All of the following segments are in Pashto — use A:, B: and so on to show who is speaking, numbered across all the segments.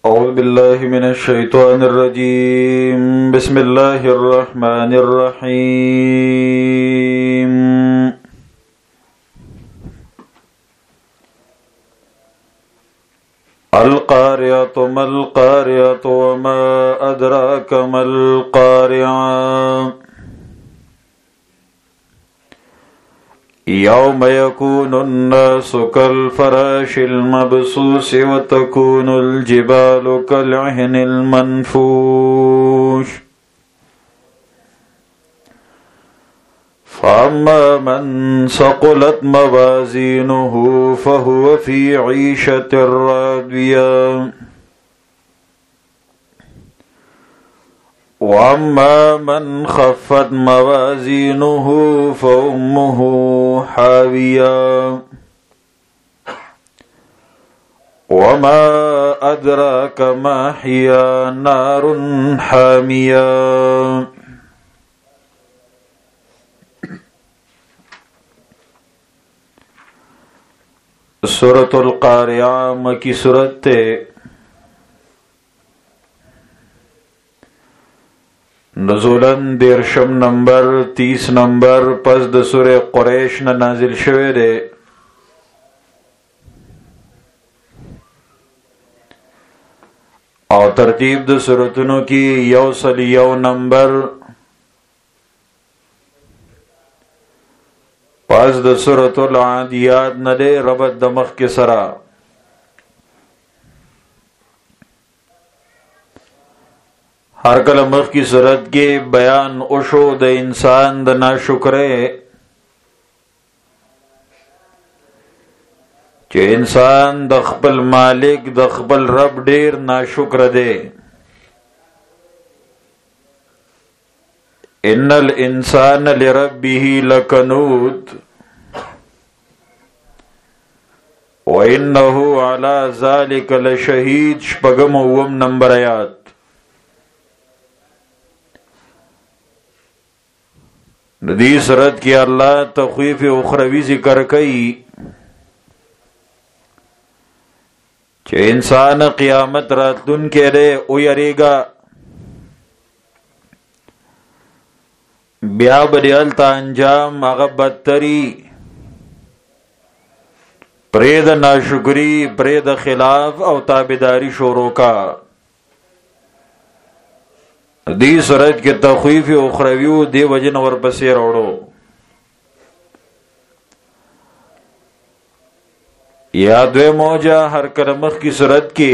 A: أعوذ بالله من الشيطان الرجيم بسم الله الرحمن الرحيم القارعة ما القارعة وما أدراك ما القارعة يوم يكون الناس كالفراش المبثوث وتكون الجبال كالعهن المنفوش فأما من ثقلت موازينه فهو في عيشة راضية وأما من خفت موازينه فأمه حاوية وما أدراك ما هي نار حامية. سورة القارعة مکی سورت تے نزولاً دیرشم نمبر 30 نمبر پس د سورہ قریش نه نازل شوه دے. او ترتیب د سورتونو کی یو نمبر پس د سورۃ العادیات نه دے ربط د مخ کے سرا. ہر کله مخ کی صورت کې بیان اوشو د انسان د ناشکرے چې انسان د خپل مالک د خپل رب ډیر ناشکر دی. ان الانسان لربه لکنود وانه على ذلك لشهید. شپږم اوم نمبر آیات. ندی صورت کی اللہ تخویف اخروی ذکر کئی کہ انسان قیامت راتن کے رے او یری گا بیا بدیل تا انجام اغا بدتری پرید ناشکری پرید خلاف او تابداری شورو کا. دی صورت کے تخویف اخرویو دی وجن ورپسی روڑو. یا دوی موجہ ہر کرمخ کی صورت کی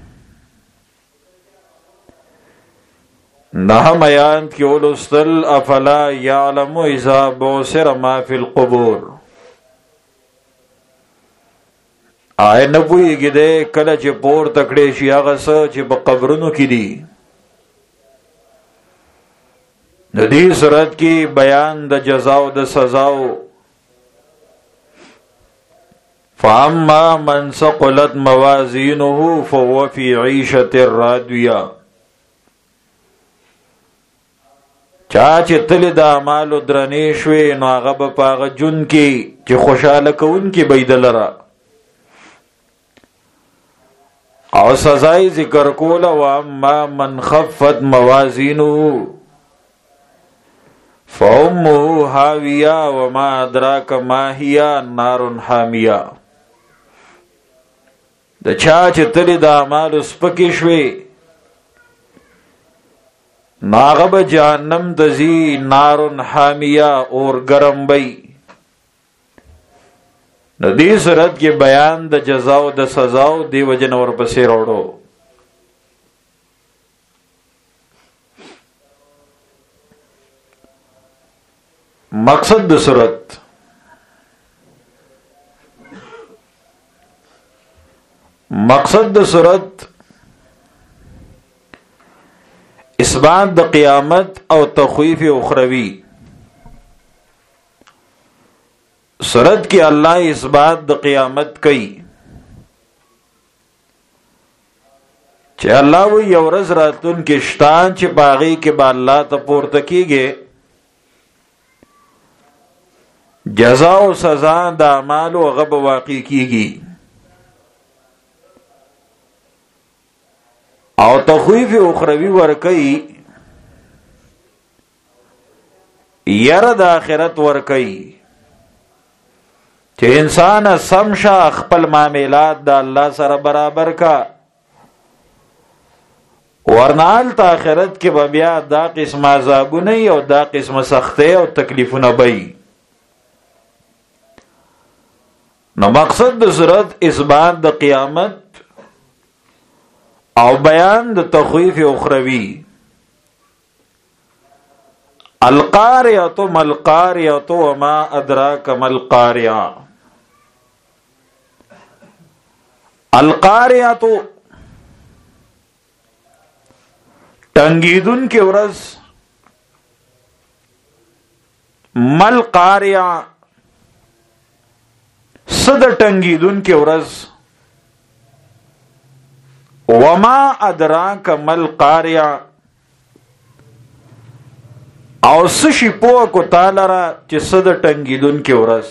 A: نہم آیات کی اولوستل افلا یعلم اذا بوسر ما فی القبور. آئے نبوی گی دے کل چی پور تکڑے شی آغا سا چی با قبرنو کی دی. ندی صورت کی بیان د جزاو د سزاو. فاما من ثقلت موازینه فهو فی عیشة راضیہ. چاچ تل د اعمالو درنې شوې نو هغه به په هغه جون کې چې خوشاله کوونکي به یې دلره او سزای ذکر کوله. واما من خفت موازینه فأمه حاویہ وما ادراک ما هی نار حامیہ. د چا چې تلی د اعمالو سپکې شوې نو هغه به جهنم ته ځي. نار حامیہ اور ګرم بی. د دې صورت کې بیان د جزا او د سزا او دی وجه نور پسې راوړو. مقصد د صورت اثبات د قیامت او تخویف اخروی. صورت کی اللہ اثبات د قیامت کئی چې الله و یو ورځ راتون کې شتان چې باغی کې با الله ته پورته کیږي جزا او سزا د اعمال او غب واقع کیږي. او تخویف اخروی ورکی یر د آخرت ورکی چې انسان سمشا خپل معاملات د الله سره برابر کا ورنال تا آخرت کې به بیا دا قسم عذابونه او دا قسم سختي او تکلیفونه وي. نو مقصد د صورت اثبات د قیامت او بیان د تخویف اخروی. القاریة ما القاریة وما ادراک ما القاریة. القاریة تنگیدن کی ورځ، مل قاریہ صد تنگیدن کی ورځ، وما ادراک مل قاریہ او سشی پو کو تالرا چې صد تنگیدن کی ورځ.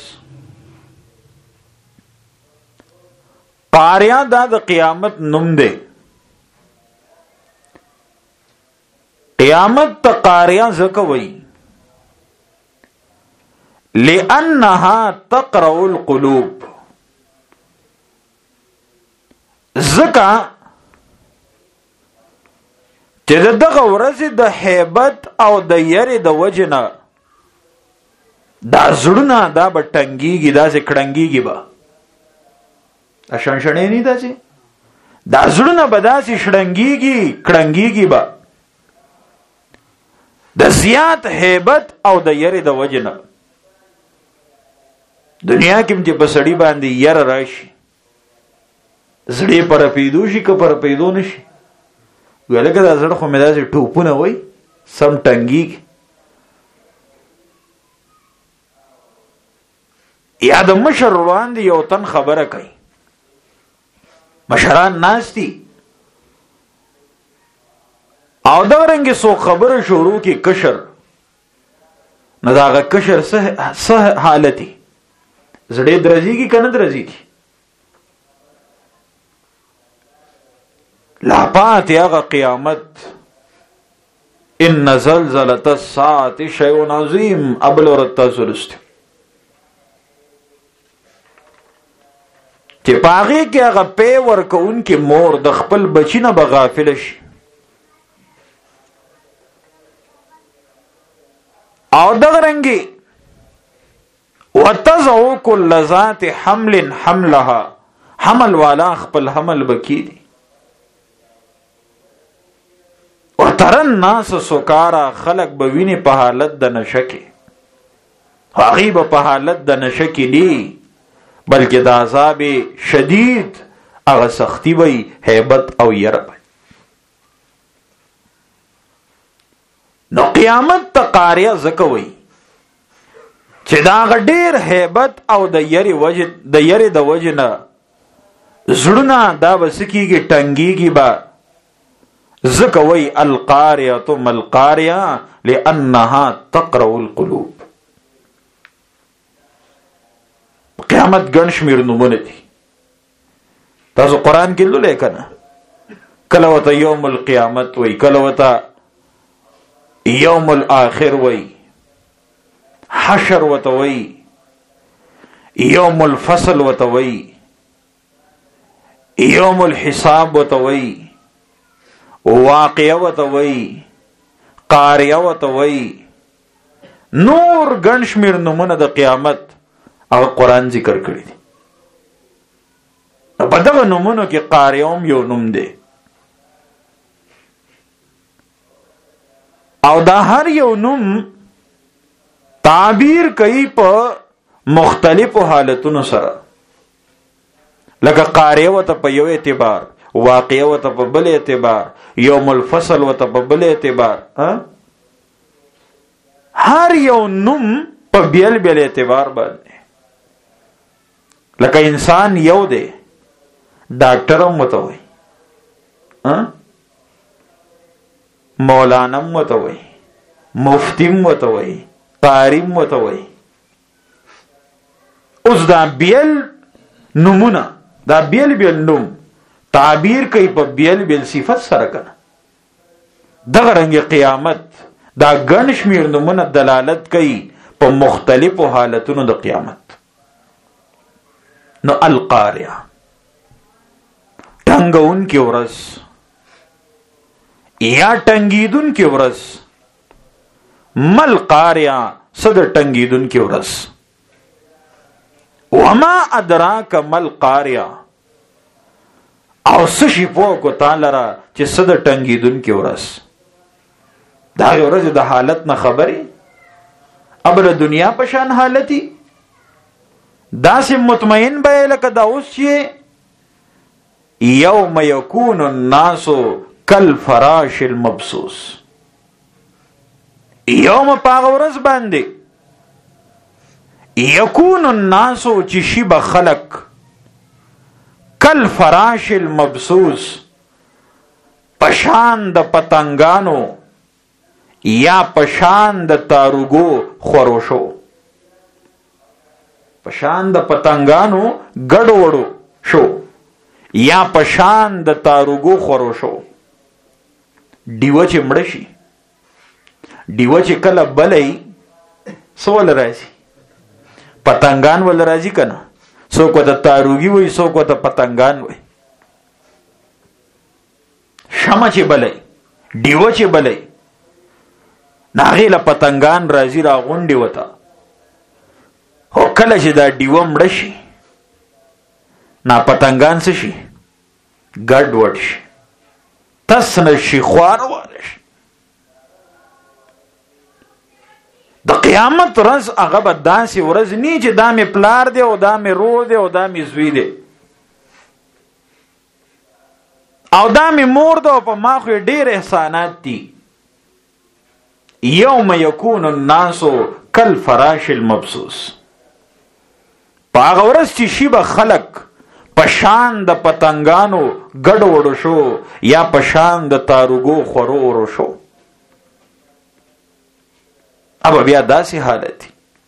A: قاریہ دا د قیامت نوم دی. قیامت تا قاریہ زکا وئی لئنها تقرع القلوب، زکا چې دغه ورځ د هیبت او د یری د وجنه دا زړونه دا به ټنګیږي، دا سه کړنګیږي، به اشانشنې نه دا چې دا زړونه به دا سه شړنګیږي کړنګیږي، به د زیات هیبت او د یری د وجنه. دنیا کې چې په سړی باندې ير راشي زړی پر پیدو شي که پر پیدو نشي، ولکه دا زړه خو مې داسې ټوپونه وای سم ټنګي. یا د مشر روان دی یو تن خبره کوي، مشران ناستی او دا رنګه سو خبره شروع کی کشر، نو دا کشر سه حالتي زړه درځي کی کنه درځي کی لا پات یا قیامت. ان زلزلة الساعة شيء عظيم ابل ورتا سرست چې پاغي کې هغه پی ورکون کې مور د خپل بچی نه بغافل شي او دغه رنګي وتزعو كل ذات حمل حملها، حمل والا خپل حمل بکی دی. وترن الناس سکارا، خلق بوینه په حالت د نشکی، غیب په حالت د نشکی دی، بلکې د عذاب شدید هغه سختی وي، هیبت او یرب. نو قیامت ته قاریه زکوي چې دا غډیر هیبت او د یری د وجنه زړونه دا بسکیږي ټنګيږي، با زکوي القاریه ما القاریه لانها تقرع القلوب. قیامت ګڼ شمیر نومونه دي، تاسو قران کې لولې کنه، کله وته یوم القیامت وای، کله وته یوم الاخر وی، حشر وتوی، یوم الفصل وتوی، یوم الحساب وتوی، واقعه وتوی، قاریه وتوی، نور ګڼ شمیر نومونه د قیامت او قران ذکر کړی دي. په دغه نومونو کې قاریه هم یو نوم دی، او دا هر یو نوم تعبیر کوي په مختلفو حالتونو سره، لکه قاریه وته په یو اعتبار، واقعه وته په بل اعتبار، یوم الفصل وته په بل اعتبار. هر یو نوم په بیل بیل اعتبار باندې، لکه انسان یو دی، ډاکټر هم وته وي، مولانم وته وي، مفتیم وته وي، قاریم وته وي. اوس دا بیل نومونه، دا بیل بیل نوم تعبیر کوي په بیل بیل صفت سره کنه. دغه رنګ قیامت دا ګڼ شمیر نمونه دلالت کوي په مختلفو حالتونو د قیامت. نو القارعه ټنګون کې ورځ یا ټنګیدون کې ورځ. مل قارعه صد ټنګیدون کې ورځ. وما ادراک مل قارعه او سشي پوکو تعالی را چې صد ټنګیدون کې ورځ. دا ورځ د حالت نه خبري ابل دنیا په شان حالتي داسې مطمئن به لکه دا اوس چې یوم یکون الناس کالفراش المبثوث. یوم پاغه ورځ باندې یکون الناس چې شي به خلق کالفراش المبثوث پشان د پتنګانو یا پشان د تاروګو خروشو. پشان د پتنګانو ګډوډو شو یا پشان د تاروګو خروشو. دیو چې مړ شي دیو چې کله بلې سوال راځي پتنګان ول راځي کنه. څوک د تاروګي وي څوک د پتنګان وي. شمع چې بلې دیو چې بلې ناغې له پتنګان راځي را غونډې وته. او کله چې دا دیو مړ شي نا پتنګان څه شي ګډ وډ شي تس نشي خوار واره شي. د قیامت ورځ هغه به داسې ورځ نی چې دا مې پلار دی او دا مې رور دی او دا مې زوی دی او دا مې مور ده او په ما خو ډېر احسانات دي. یوم یکون الناس کالفراش المبثوث. په هغه ورځ چې شي به خلق پشان د پتنګانو ګډوډو شو یا پشان د تاروګو خورورو شو. اب بیا داسې حالت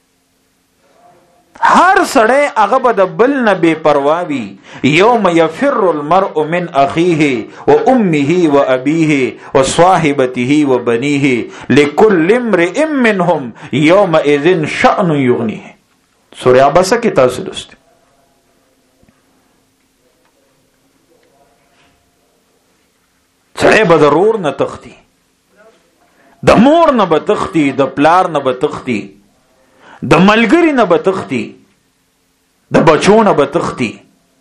A: هر سړی هغه به د بل نه بې پروا وي. یوم یفر المرء من اخیه و امه و ابیه و صاحبته و بنیه لکل امرئ منهم یومئذ شأن یغنیه. سورہ عباسہ کی تاسو لوست. سړی به د رور نه تختی د مور نه به تختی د پلار نه به تختی د ملګری نه به تختی د بچو نه به تختی.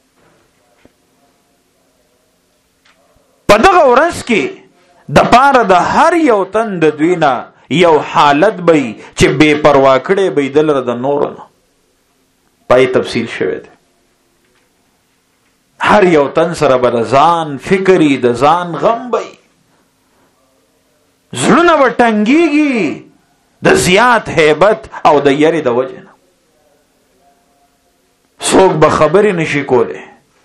A: په دغه ورځ کې د پاره د هر یو تن د دوی نه یو حالت به چې بې پروا کړی به دلره د نور نه پای تفصیل شوی دی. هر یو تن سره به ځان فکری د ځان غم به زړونه به ټنګېږي د زیات هیبت او د یری د وجه نه. څوک به خبرې نشي کولی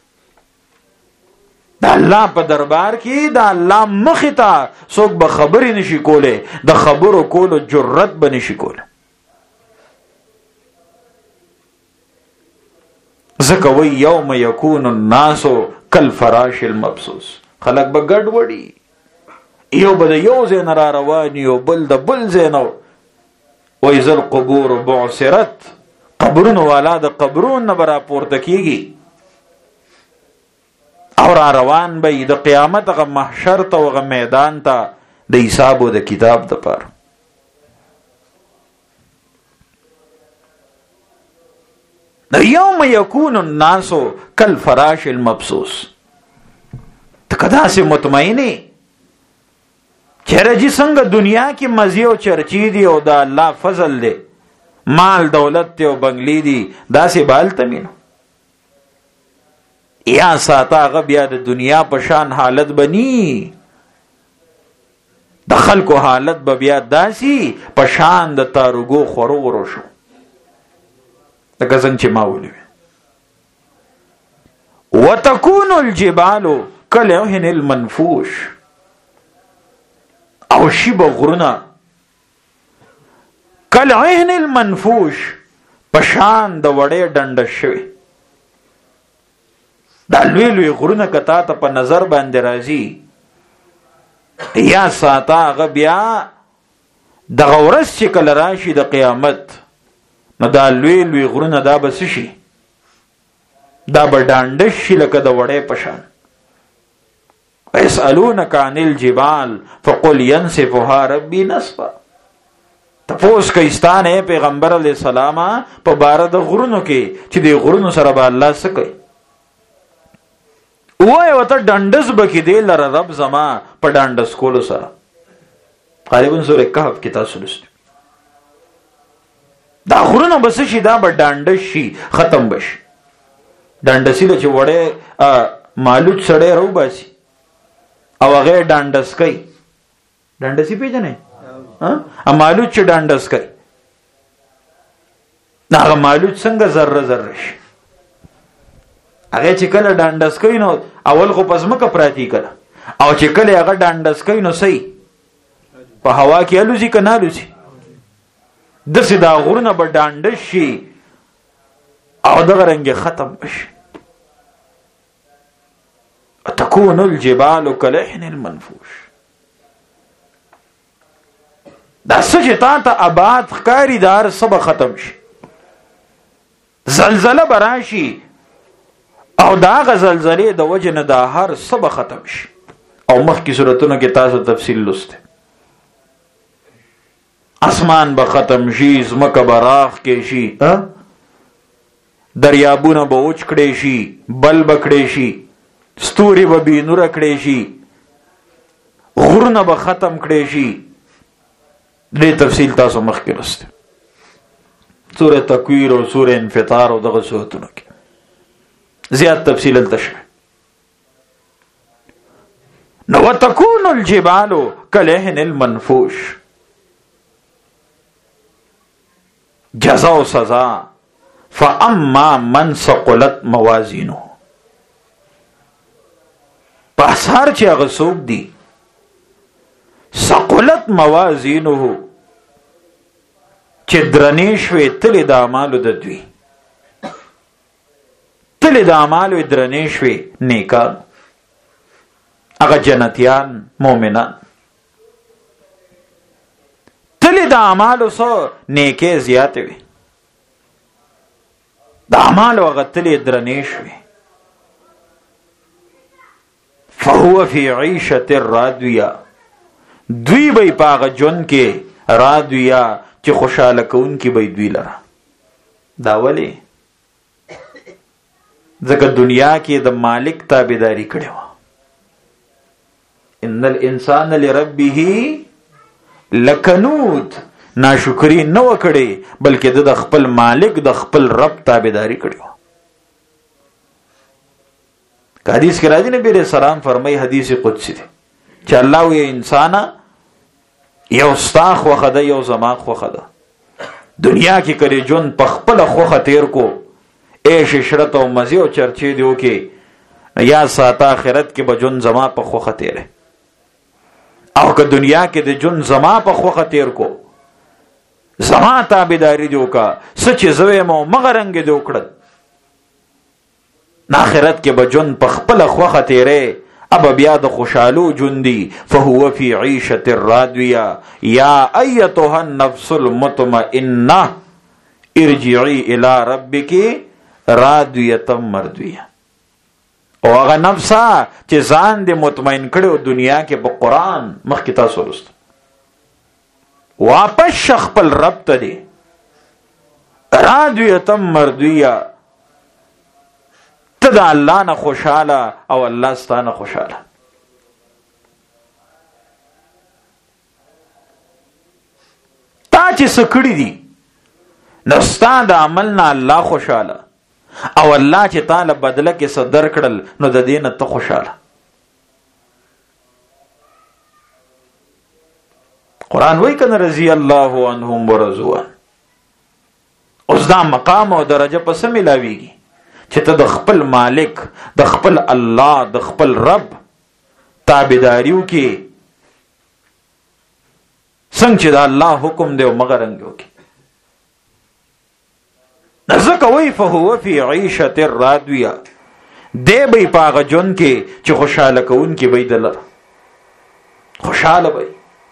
A: د الله په دربار کې د الله مخې ته څوک به خبرې نشي کولی د خبرو کولو جرأت به نشي کولی. ځکه وی یوم یکون الناس کالفراش المبثوث. خلق به ګډ وډي یو به د یو ځای نه را روان یو بل د بل ځای نه. وإذا القبور بعثرت قبرونو والا د قبرون نه به راپورته کېږي او را روان به د قیامت هغه محشر ته او هغه میدان ته د حساب او د کتاب دپاره. یوم یکون الناس کالفراش المبثوث. ته که داسې مطمئنې چیرې چې څنګه دنیا کې مزې او چرچې دي او د الله فضل دی مال دولت دی او بنگلې دي داسې به هلته مینو یا ساته هغه بیا د دنیا په شان حالت به ني. د خلکو حالت به بیا داسې په شان د تاروګو خورورو شو لکه څنګه چې ما ویلي. وتكون الجبال كالعهن المنفوش. او شی به غرونه کالعهن المنفوش پشان د وړې ډنډ شوی. دا لوی لوی غرونه کتا ته په نظر باندې راځي یا ساته هغه بیا دغه ورځ چې کله راشي د قیامت نو دا لوی لوی غرونه دا به څه شي؟ دا به ډانډه شي لکه د وړۍ په شان. یسألونک عن الجبال فقل ینسفها ربی نسفا. تپوس کوي ستا نه پیغمبر علیه السلام په باره د غرونو کې چې د غرونو سره به الله څه کوي؟ وای ورته ډنډس به کېدی لره رب زما په ډانډس کولو سره. غالبا سورې کهف کې تاسو لوستي. دا غرونه به څه شي؟ دا به ډانډس شي، ختم به شي. ډانډسي له چې وړی مالوچ سړی راوباسي او هغه ډانډس کوي. ډانډسي پیژنئ؟ مالوچ چې ډانډس کوي هغه مالوچ څنګه ذره ذره شي. هغه چې کله ډانډس کوي نو اول خو په ځمکه پراتی کړه او چې کله هغه ډانډس کوي نو صحیح په هوا کې الوزي که نه الوزي. داسې دا غرونه به ډانډس شي او دغه رنګ ختم بشي. تكون الجبال كالعهن المنفوش. دا څه چې تا ته آباد ښکاري دا هر څه به ختم شي. زلزله به راشي او د هغه زلزلې د وجې نه دا هر څه به ختم شي. او مخکې صورتونو کې تاسو تفصیل لوسته. اسمان به ختم شي، ځمکه به راخ کې شي، دریابونه به وچ کړی شي، بل به کړی شي، ستوري به بې نوره کړی شي، غرونه به ختم کړی شي. دې تفصیل تاسو مخکې لوسته. سوره تکویر او سوره انفطار او دغه سورتونو کې زیات تفصیل دلته شوی. نو وتكون الجبال كالعهن المنفوش. جزا و سزا فاما من ثقلت موازینه. پس هر چې هغه څوک دي ثقلت موازینه چې درنې شوې تلې د اعمالو د دوی، تلې د اعمالو درنې شوې نیکان، هغه جنتیان مؤمنان، تلې د اعمالو سو نیکې زیاتې وي، د اعمالو هغه تلې درنې شوې. فهو فی عیشة راضیه. دوی به په هغه ژوند کې راضیه چې خوشحاله کوونکي به دوی لره. دا ولې؟ ځکه دنیا کې د مالک تابعداري کړې وه. ان الانسان لربه لکنود. ناشکری نه وکړي بلکې د خپل مالک د خپل رب تابعداري کړې وه. حدیث کې راځي نبی رسول سلام فرمایي، حدیث قدسی دی چې الله وی انسان یو ستا خوخه ده یو زما خوخه ده. دنیا کې کړي جون په خپل خوخه تیر کو، عیش عشرت او مزه او چرچې دیو کې، یا ساته آخرت کې به جون زما په خوخه تیرې. او که دنیا کې د جون زما په خوخه تیر کو، زما تابعداري دیو کا، سچ زوی مو مغرنګ دیو کړل، آخرت کې به جون په خپل خوخه تیرې. اب بیا د خوشالو جوندی. فهو فی عیشة راضیه. یا ایتها النفس المطمئنه ارجعی الی ربک راضیه مرضیه. او هغه نفسه چې ځان دې مطمئن کړو دنیا کې په قرآن مخکې تاسو ولوست، واپس شخ خپل رب ته دی راضیه مرضیه. ته د الله نه خوشاله او الله ستانه خوشاله. تا چې څه کړي دي نو ستا د عمل نه الله خوشاله، او الله چې تعالی بدله کې څه درکړل نو د دې نه ته خوشاله. قرآن وایي کنه رضی الله عنهم ورضوا عنه. اوس دا مقام او درجه پس ملاویږي چې ته د خپل مالک، د خپل الله، د خپل رب تابعداریو کې څنګه چې د الله حکم دی او مغرنګو کې. ځکه وایي فهو فی عیشة راضیه. دی به پاغه جون کې چې خوشاله کون کې به دل خوشاله وي.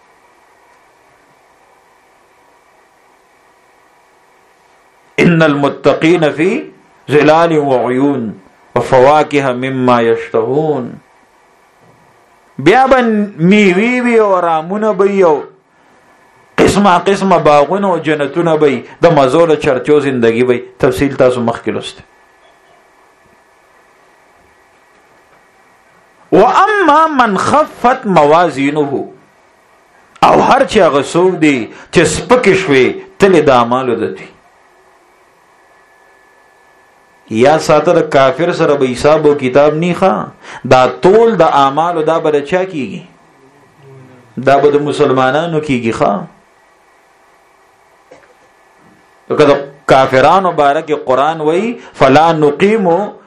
A: ان المتقین فی ظلال وعیون وفواکه مما یشتهون. بیا به میوی وی او رامونه به او قسمه باغونه او جنتونه به د مزو له چرچو زندگی به. تفصیل تاسو مخکې لوسته. واما من خفت موازینه، او هر چا غسوک دی چې سپک شوي تل د اعمالو دي. یا ساتر کافر سره به حساب او کتاب نه ښه، دا ټول د اعمالو دا به چا کیږي؟ دا به د مسلمانانو کیږي ښه. کله کافرانو بارک قرآن وای فلا نقیم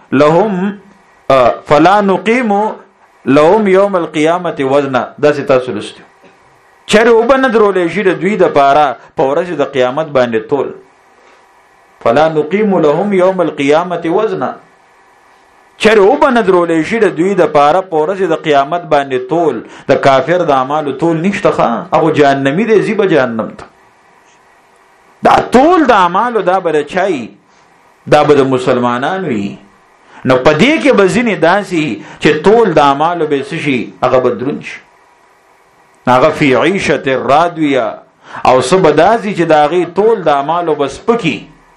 A: لهم یوم القیامت وزنا. دا ستا سلسته چر وبن درولې شي د دوی د پاره په ورځ د قیامت باندې تول. فلا نقیم لهم یوم القیامت وزنا. چر وبن درولې شي د دوی د پاره په ورځ د قیامت باندې تول. د کافر د اعمالو تول نشته ښه، هغه جهنمی دی، زی به جهنم ته. دا تول د اعمالو دا به چای، دا به د مسلمانانو وي. نو پدې کې بزینې داسي چې تول د اعمالو به شي هغه بدرون شي، هغه فی عیشت راضیه. او سبا داسي چې داغي تول د اعمالو بس پکی،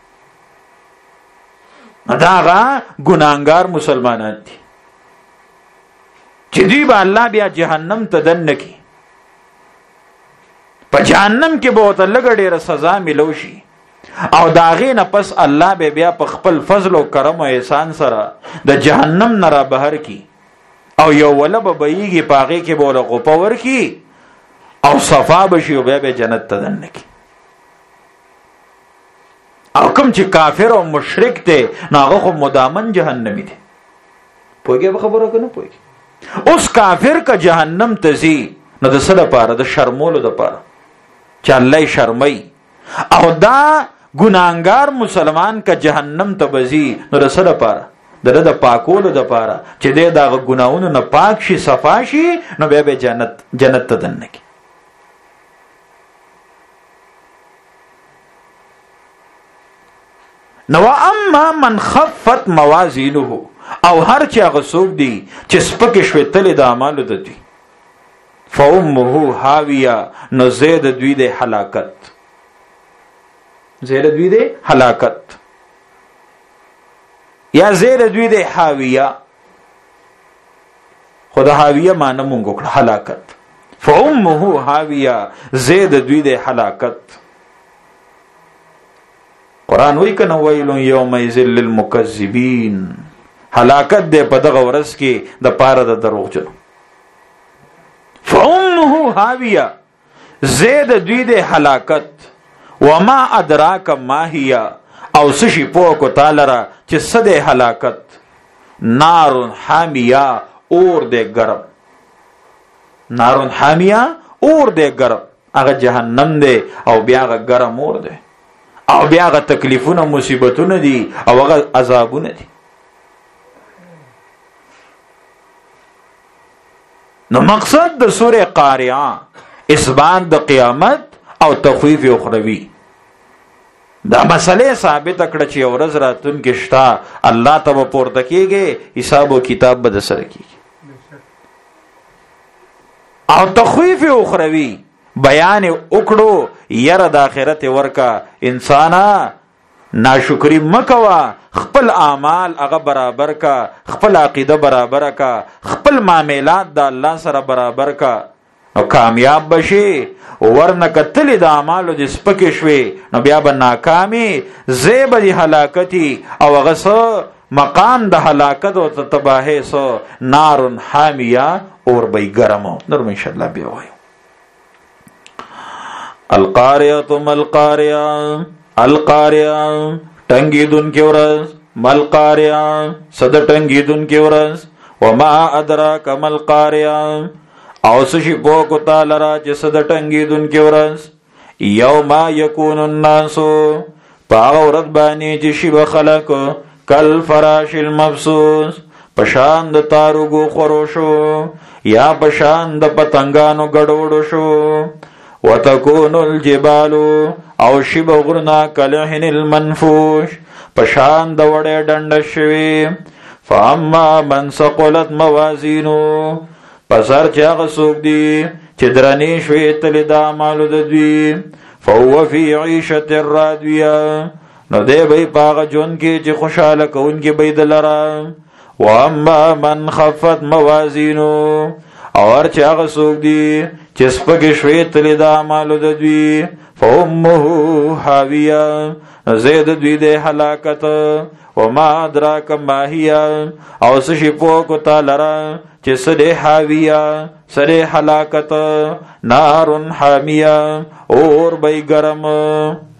A: دا هغه ګناهګار مسلمانان دي چې دوی به الله بیا جهنم ته دن کی. په جهنم کې به ورته لږ ډېره سزا ملو شي، او داغې نه پس الله به بیا په خپل فضل او کرم او احسان سره د جهنم نه را بهر کی، او یو وله به بهیږي په هغې کې به وله غوپه ورکي او صفا به شي او بیا به جنت ته دننه کی. او کوم چې کافر او مشرک دی نو هغه خو مدامن جهنمی دی. پوهېږې به خبره که نه پوهېږې؟ اوس کافر که جهنم ته ځي نو د څه دپاره؟ د شرمولو دپاره چې الله یې شرموي. او دا ګناهګار مسلمان که جهنم ته بځي نو د څه دپاره؟ د د پاکولو دپاره چې دی د هغه ګناهونو نه پاک شي، صفا شي، نو بیا به جنت ته دننه کي. نو اما من خفت موازینه، او هر چې هغه څوک دی چې سپکې شوې تلې د اعمالو د دوی، فامه هاویه، نو زید دوی د هلاکت، زید دوی د هلاکت، یا زید دوی د هاویه. خدا هاویه معنی مونږ وکړه هلاکت. فامه هاویه، زید دوی د هلاکت. قرآن وی کنه ویل یومئذ للمکذبین، هلاکت دې په دغه ورځ کې د پاره د دروغجنو. فامه هاویه، زید دوی د هلاکت. وما ادراک ما هي، او سشي پوکو تعالی را چې صد هلاکت. نار حامیه، اور دې ګرم. نار حامیه، اور دې ګرم. هغه جهنم دی او بیا هغه ګرم اور دی، او بیا هغه تکلیفونه مصیبتونه دي او هغه عذابونه دي. نو مقصد د سوره قارعه اثبات د قیامت او تخویف اخروی. دا مسئله ثابت کړه چې ورځ راتون کې شتا، الله ته پورته کېږي، حساب او کتاب به سره کېږي. او تخویف اخروی بیان وکړو، یره د آخرت ورکا انسانا ناشکری مکوا، خپل اعمال هغه برابر کا، خپل عقیده برابر کا، خپل معاملات د الله سره برابر کا، نو کامیاب بشي. ورنه کتل د اعمالو د سپکې شوي نو بیا به ناکامي، زیب د هلاکتی، او هغه سو مقام د هلاکت او تباہی سو نار حامیه، اور به ګرمو. نور ان شاء الله بیا وایو. القاریه مل قاریه، القاریه ټنګي دن کې ورځ، مل قاریه صد ټنګي دن کې ورځ. وما ادراک مل قاریه، او سشي پوکو تعالی را چې صد ټنګي دن کې ورځ. یوم یکون الناس، پاغه ورځ باندې چې شی خلق کل فراش المبثوث، پشان د تاروګو خورو شو یا پشان د پتنګانو ګډوډو شو وتكون الجبال او شب غرنا کلحن المنفوش پشان د وړې ډنډ شوي فاما من ثقلت موازینو پسر چې هغه څوک دي چې درنې شوي تلې د اعمالو د دوی فهو فی عیشة راضیه نو دی به په هغه ژوند کې چې خوشحاله کوونکي به د لره واما من خفت موازینو او هر چې هغه څوک دي چې سپکې شوي تلې د اعمالو د دوی فامه حاویه نو زی د دوی د هلاکت وما ادراک ما هي او څه شي پوه کو تا لره چې څه دی حاویه څه دی هلاکت نار حامیه اور به ګرم